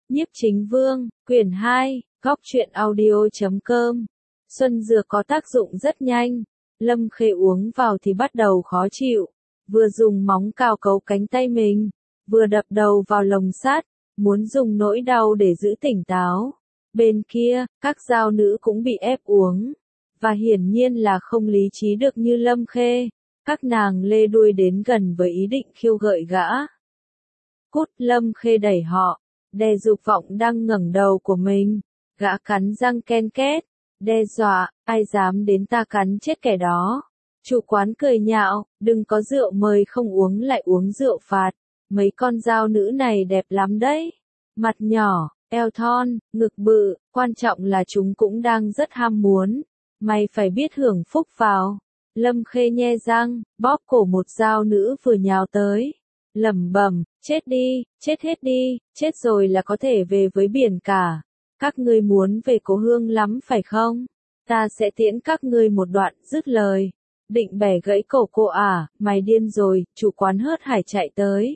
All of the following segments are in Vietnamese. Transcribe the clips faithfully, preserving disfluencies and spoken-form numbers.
Nhiếp Chính Vương, quyển hai, góc truyện audio.com. Xuân dược có tác dụng rất nhanh. Lâm Khê uống vào thì bắt đầu khó chịu. Vừa dùng móng cào cấu cánh tay mình, vừa đập đầu vào lồng sắt, muốn dùng nỗi đau để giữ tỉnh táo. Bên kia, các giao nữ cũng bị ép uống. Và hiển nhiên là không lý trí được như Lâm Khê. Các nàng lê đuôi đến gần với ý định khiêu gợi gã. Cút, Lâm Khê đẩy họ, đè dục vọng đang ngẩng đầu của mình. Gã cắn răng ken két, đe dọa, ai dám đến ta cắn chết kẻ đó. Chủ quán cười nhạo, đừng có rượu mời không uống lại uống rượu phạt. Mấy con dao nữ này đẹp lắm đấy. Mặt nhỏ, eo thon, ngực bự, quan trọng là chúng cũng đang rất ham muốn. Mày phải biết hưởng phúc vào. Lâm Khê nhe răng, bóp cổ một dao nữ vừa nhào tới. Lẩm bẩm, chết đi, chết hết đi, chết rồi là có thể về với biển cả. Các ngươi muốn về cố hương lắm phải không? Ta sẽ tiễn các ngươi một đoạn. Dứt lời, định bẻ gãy cổ cô à, mày điên rồi. Chủ quán hớt hải chạy tới,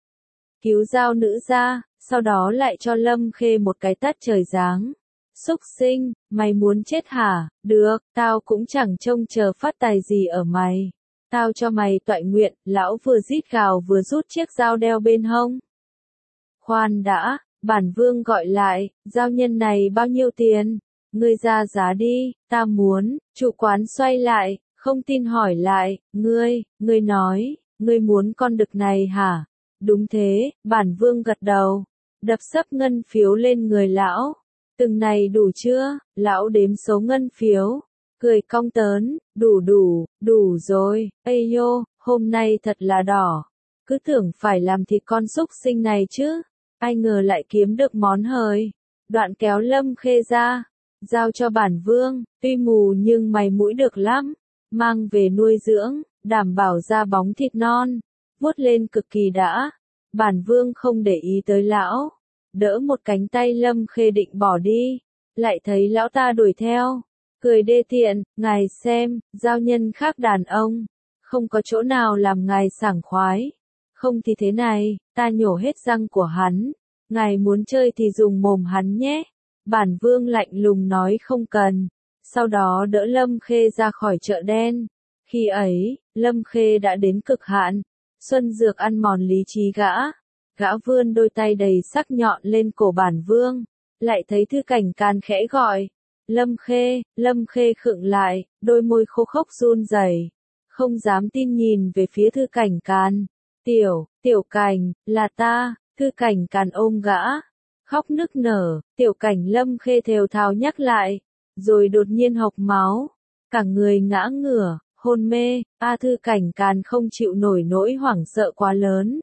cứu dao nữ ra, sau đó lại cho Lâm Khê một cái tát trời giáng. Xúc sinh, mày muốn chết hả? Được, tao cũng chẳng trông chờ phát tài gì ở mày. Tao cho mày toại nguyện. Lão vừa rít gào vừa rút chiếc dao đeo bên hông. Khoan đã, bản vương gọi lại, giao nhân này bao nhiêu tiền? Ngươi ra giá đi, ta muốn. Chủ quán xoay lại, không tin hỏi lại, ngươi, ngươi nói, ngươi muốn con đực này hả? Đúng thế, bản vương gật đầu, đập sấp ngân phiếu lên người lão. Từng này đủ chưa? Lão đếm số ngân phiếu, cười cong tớn, đủ đủ, đủ rồi, ây nhô, hôm nay thật là đỏ. Cứ tưởng phải làm thịt con súc sinh này chứ, ai ngờ lại kiếm được món hời. Đoạn kéo Lâm Khê ra, giao cho bản vương, tuy mù nhưng mày mũi được lắm, mang về nuôi dưỡng, đảm bảo ra bóng thịt non, vuốt lên cực kỳ đã. Bản vương không để ý tới lão, đỡ một cánh tay Lâm Khê định bỏ đi, lại thấy lão ta đuổi theo, cười đê tiện, ngài xem, giao nhân khác đàn ông, không có chỗ nào làm ngài sảng khoái, không thì thế này, ta nhổ hết răng của hắn, ngài muốn chơi thì dùng mồm hắn nhé. Bản vương lạnh lùng nói không cần, sau đó đỡ Lâm Khê ra khỏi chợ đen. Khi ấy, Lâm Khê đã đến cực hạn, xuân dược ăn mòn lý trí gã. Gã vươn đôi tay đầy sắc nhọn lên cổ bản vương, lại thấy Thư Cảnh Càn khẽ gọi. Lâm Khê, Lâm Khê khựng lại, đôi môi khô khốc run rẩy, không dám tin nhìn về phía Thư Cảnh Càn. Tiểu, Tiểu Cảnh, là ta. Thư Cảnh Càn ôm gã, khóc nức nở. Tiểu Cảnh. Lâm Khê thều thào nhắc lại, rồi đột nhiên hộc máu, cả người ngã ngửa, hôn mê. A Thư Cảnh Càn không chịu nổi nỗi hoảng sợ quá lớn,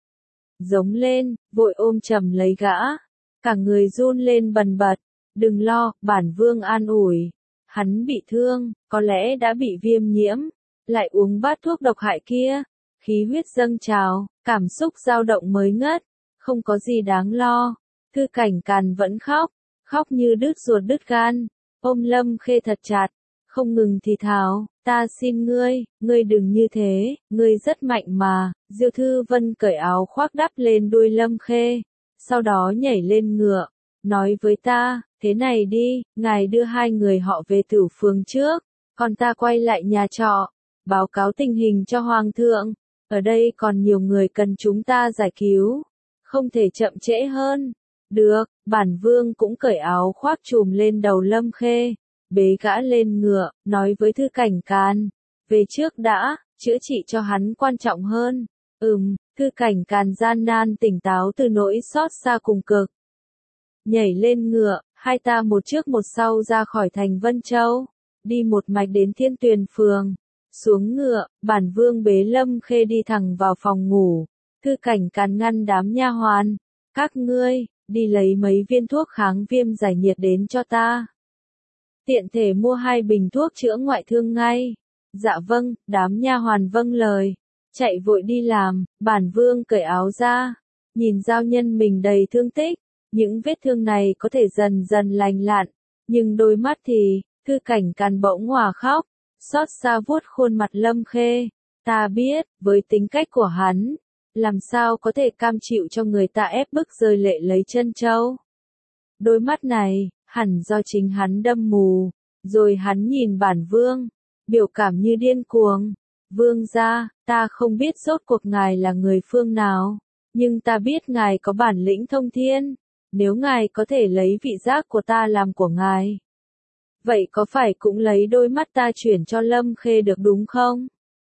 giống lên, vội ôm chầm lấy gã, cả người run lên bần bật. Đừng lo, bản vương an ủi, hắn bị thương, có lẽ đã bị viêm nhiễm, lại uống bát thuốc độc hại kia, khí huyết dâng trào, cảm xúc dao động mới ngất, không có gì đáng lo. Thư Cảnh Càn vẫn khóc, khóc như đứt ruột đứt gan, ôm Lâm Khê thật chặt, không ngừng thì thào, ta xin ngươi, ngươi đừng như thế, ngươi rất mạnh mà. Diêu Thư Vân cởi áo khoác đắp lên đuôi Lâm Khê, sau đó nhảy lên ngựa, nói với ta, thế này đi, ngài đưa hai người họ về Tửu Phường trước, còn ta quay lại nhà trọ, báo cáo tình hình cho Hoàng thượng, ở đây còn nhiều người cần chúng ta giải cứu, không thể chậm trễ hơn. Được, bản vương cũng cởi áo khoác trùm lên đầu Lâm Khê, bế gã lên ngựa, nói với Thư Cảnh Càn, về trước đã, chữa trị cho hắn quan trọng hơn. Ừm, Thư Cảnh Càn gian nan tỉnh táo từ nỗi xót xa cùng cực. Nhảy lên ngựa, hai ta một trước một sau ra khỏi thành Vân Châu, đi một mạch đến Thiên Tuyền Phường. Xuống ngựa, bản vương bế Lâm Khê đi thẳng vào phòng ngủ. Thư Cảnh Càn ngăn đám nha hoàn, các ngươi, đi lấy mấy viên thuốc kháng viêm giải nhiệt đến cho ta. Tiện thể mua hai bình thuốc chữa ngoại thương ngay. Dạ vâng, đám nha hoàn vâng lời, chạy vội đi làm. Bản vương cởi áo ra, nhìn giao nhân mình đầy thương tích, những vết thương này có thể dần dần lành lặn, nhưng đôi mắt thì, Thư Cảnh Càn bỗng hòa khóc, xót xa vuốt khuôn mặt Lâm Khê. Ta biết, với tính cách của hắn, làm sao có thể cam chịu cho người ta ép bức rơi lệ lấy chân châu. Đôi mắt này, hẳn do chính hắn đâm mù. Rồi hắn nhìn bản vương, biểu cảm như điên cuồng. Vương gia, ta không biết rốt cuộc ngài là người phương nào, nhưng ta biết ngài có bản lĩnh thông thiên. Nếu ngài có thể lấy vị giác của ta làm của ngài, vậy có phải cũng lấy đôi mắt ta chuyển cho Lâm Khê được đúng không?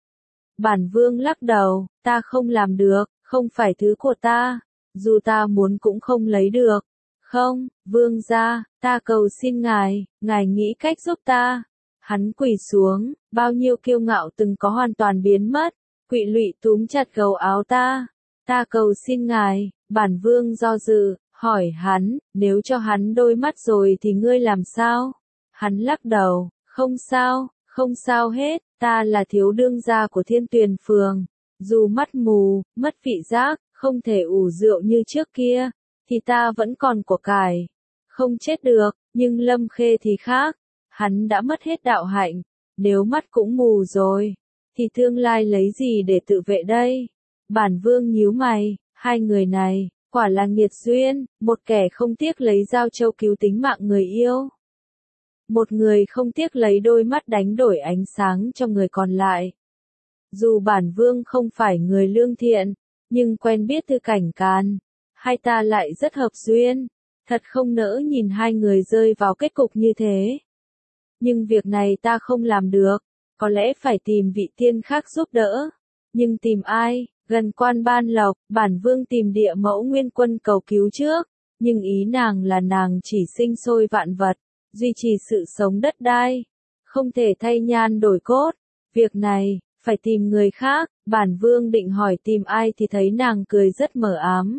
Bản vương lắc đầu, ta không làm được, không phải thứ của ta, dù ta muốn cũng không lấy được. Không, vương gia, ta cầu xin ngài, ngài nghĩ cách giúp ta. Hắn quỳ xuống, bao nhiêu kiêu ngạo từng có hoàn toàn biến mất, Quỷ Lụy túm chặt gấu áo ta. Ta cầu xin ngài, bản vương do dự, hỏi hắn, nếu cho hắn đôi mắt rồi thì ngươi làm sao? Hắn lắc đầu, không sao, không sao hết, ta là thiếu đương gia của Thiên Tuyền Phường. Dù mắt mù, mất vị giác, không thể ủ rượu như trước kia, thì ta vẫn còn của cải. Không chết được, nhưng Lâm Khê thì khác. Hắn đã mất hết đạo hạnh, nếu mắt cũng mù rồi, thì tương lai lấy gì để tự vệ đây? Bản vương nhíu mày, hai người này, quả là nghiệt duyên, một kẻ không tiếc lấy dao châu cứu tính mạng người yêu. Một người không tiếc lấy đôi mắt đánh đổi ánh sáng cho người còn lại. Dù bản vương không phải người lương thiện, nhưng quen biết Tư Cảnh Càn, hai ta lại rất hợp duyên, thật không nỡ nhìn hai người rơi vào kết cục như thế. Nhưng việc này ta không làm được, có lẽ phải tìm vị tiên khác giúp đỡ. Nhưng tìm ai? Gần Quan Ban Lộc, bản vương tìm Địa Mẫu Nguyên Quân cầu cứu trước, nhưng ý nàng là nàng chỉ sinh sôi vạn vật, duy trì sự sống đất đai, không thể thay nhan đổi cốt. Việc này, phải tìm người khác. Bản vương định hỏi tìm ai thì thấy nàng cười rất mờ ám.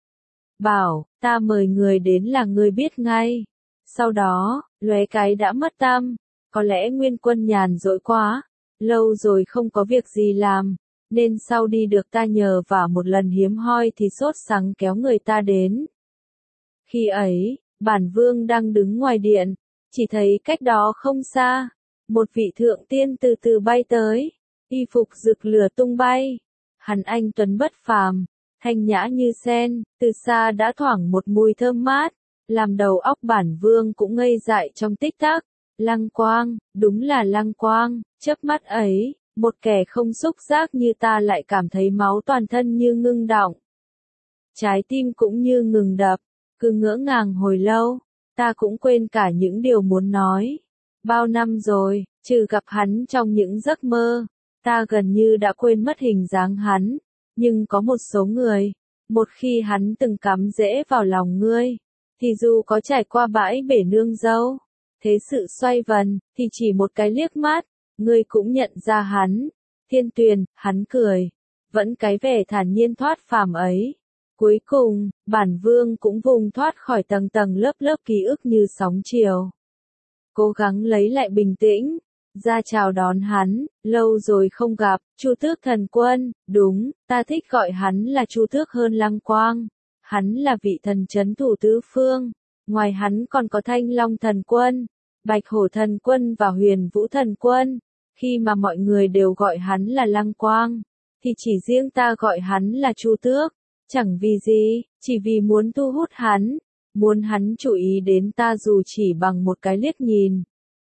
Bảo, ta mời người đến là người biết ngay. Sau đó, lóe cái đã mất tăm. Có lẽ Nguyên Quân nhàn rỗi quá, lâu rồi không có việc gì làm, nên sau đi được ta nhờ vả một lần hiếm hoi thì sốt sắng kéo người ta đến. Khi ấy, bản vương đang đứng ngoài điện, chỉ thấy cách đó không xa, một vị thượng tiên từ từ bay tới, y phục rực lửa tung bay. Hắn anh tuấn bất phàm, thanh nhã như sen, từ xa đã thoảng một mùi thơm mát, làm đầu óc bản vương cũng ngây dại trong tích tắc. Lăng Quang, đúng là Lăng Quang, chớp mắt ấy, một kẻ không xúc giác như ta lại cảm thấy máu toàn thân như ngưng đọng. Trái tim cũng như ngừng đập, cứ ngỡ ngàng hồi lâu, ta cũng quên cả những điều muốn nói. Bao năm rồi, trừ gặp hắn trong những giấc mơ, ta gần như đã quên mất hình dáng hắn, nhưng có một số người, một khi hắn từng cắm rễ vào lòng ngươi, thì dù có trải qua bãi bể nương dâu, thế sự xoay vần, thì chỉ một cái liếc mắt, ngươi cũng nhận ra hắn. Thiên Tuyền, hắn cười, vẫn cái vẻ thản nhiên thoát phàm ấy. Cuối cùng, bản vương cũng vùng thoát khỏi tầng tầng lớp lớp ký ức như sóng chiều. Cố gắng lấy lại bình tĩnh, ra chào đón hắn, lâu rồi không gặp, Chu Tước Thần Quân, đúng, ta thích gọi hắn là Chu Tước hơn Lăng Quang. Hắn là vị thần trấn thủ tứ phương, ngoài hắn còn có Thanh Long Thần Quân, Bạch Hổ Thần Quân và Huyền Vũ Thần Quân. Khi mà mọi người đều gọi hắn là Lăng Quang, thì chỉ riêng ta gọi hắn là Chu Tước. Chẳng vì gì, chỉ vì muốn thu hút hắn, muốn hắn chú ý đến ta dù chỉ bằng một cái liếc nhìn.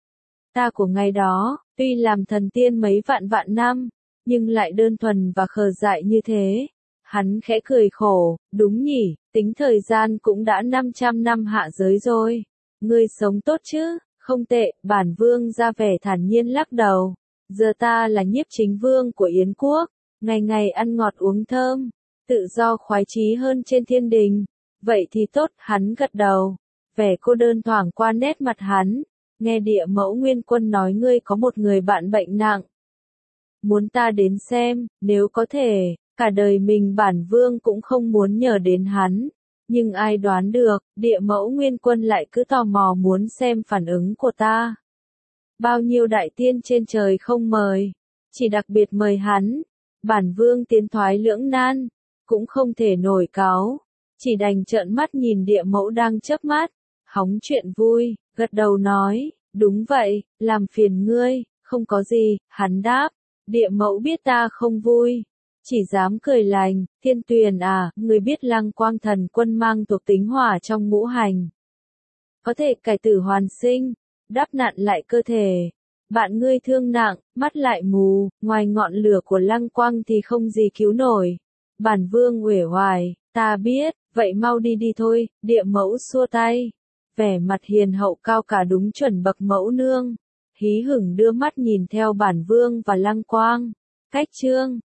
Ta của ngày đó, tuy làm thần tiên mấy vạn vạn năm, nhưng lại đơn thuần và khờ dại như thế. Hắn khẽ cười khổ, đúng nhỉ, tính thời gian cũng đã năm trăm năm hạ giới rồi. Ngươi sống tốt chứ, không tệ, bản vương ra vẻ thản nhiên lắc đầu. Giờ ta là nhiếp chính vương của Yến Quốc, ngày ngày ăn ngọt uống thơm, tự do khoái chí hơn trên thiên đình. Vậy thì tốt, hắn gật đầu. Vẻ cô đơn thoảng qua nét mặt hắn. Nghe Địa Mẫu Nguyên Quân nói ngươi có một người bạn bệnh nặng. Muốn ta đến xem, nếu có thể, cả đời mình bản vương cũng không muốn nhờ đến hắn. Nhưng ai đoán được, Địa Mẫu Nguyên Quân lại cứ tò mò muốn xem phản ứng của ta. Bao nhiêu đại tiên trên trời không mời, chỉ đặc biệt mời hắn. Bản vương tiến thoái lưỡng nan, cũng không thể nổi cáu, chỉ đành trợn mắt nhìn Địa Mẫu đang chớp mắt, hóng chuyện vui, gật đầu nói, đúng vậy, làm phiền ngươi, không có gì. Hắn đáp, Địa Mẫu biết ta không vui, chỉ dám cười lành. Thiên Tuyền à, ngươi biết Lăng Quang Thần Quân mang thuộc tính hỏa trong ngũ hành. có thể cải tử hoàn sinh, đắp nặn lại cơ thể. Bạn ngươi thương nặng, mắt lại mù, ngoài ngọn lửa của lăng quang thì không gì cứu nổi. Bản vương uể oải, ta biết, vậy mau đi đi thôi, địa mẫu xua tay. Vẻ mặt hiền hậu cao cả đúng chuẩn bậc mẫu nương. Hí hửng đưa mắt nhìn theo bản vương và lăng quang. Cách chương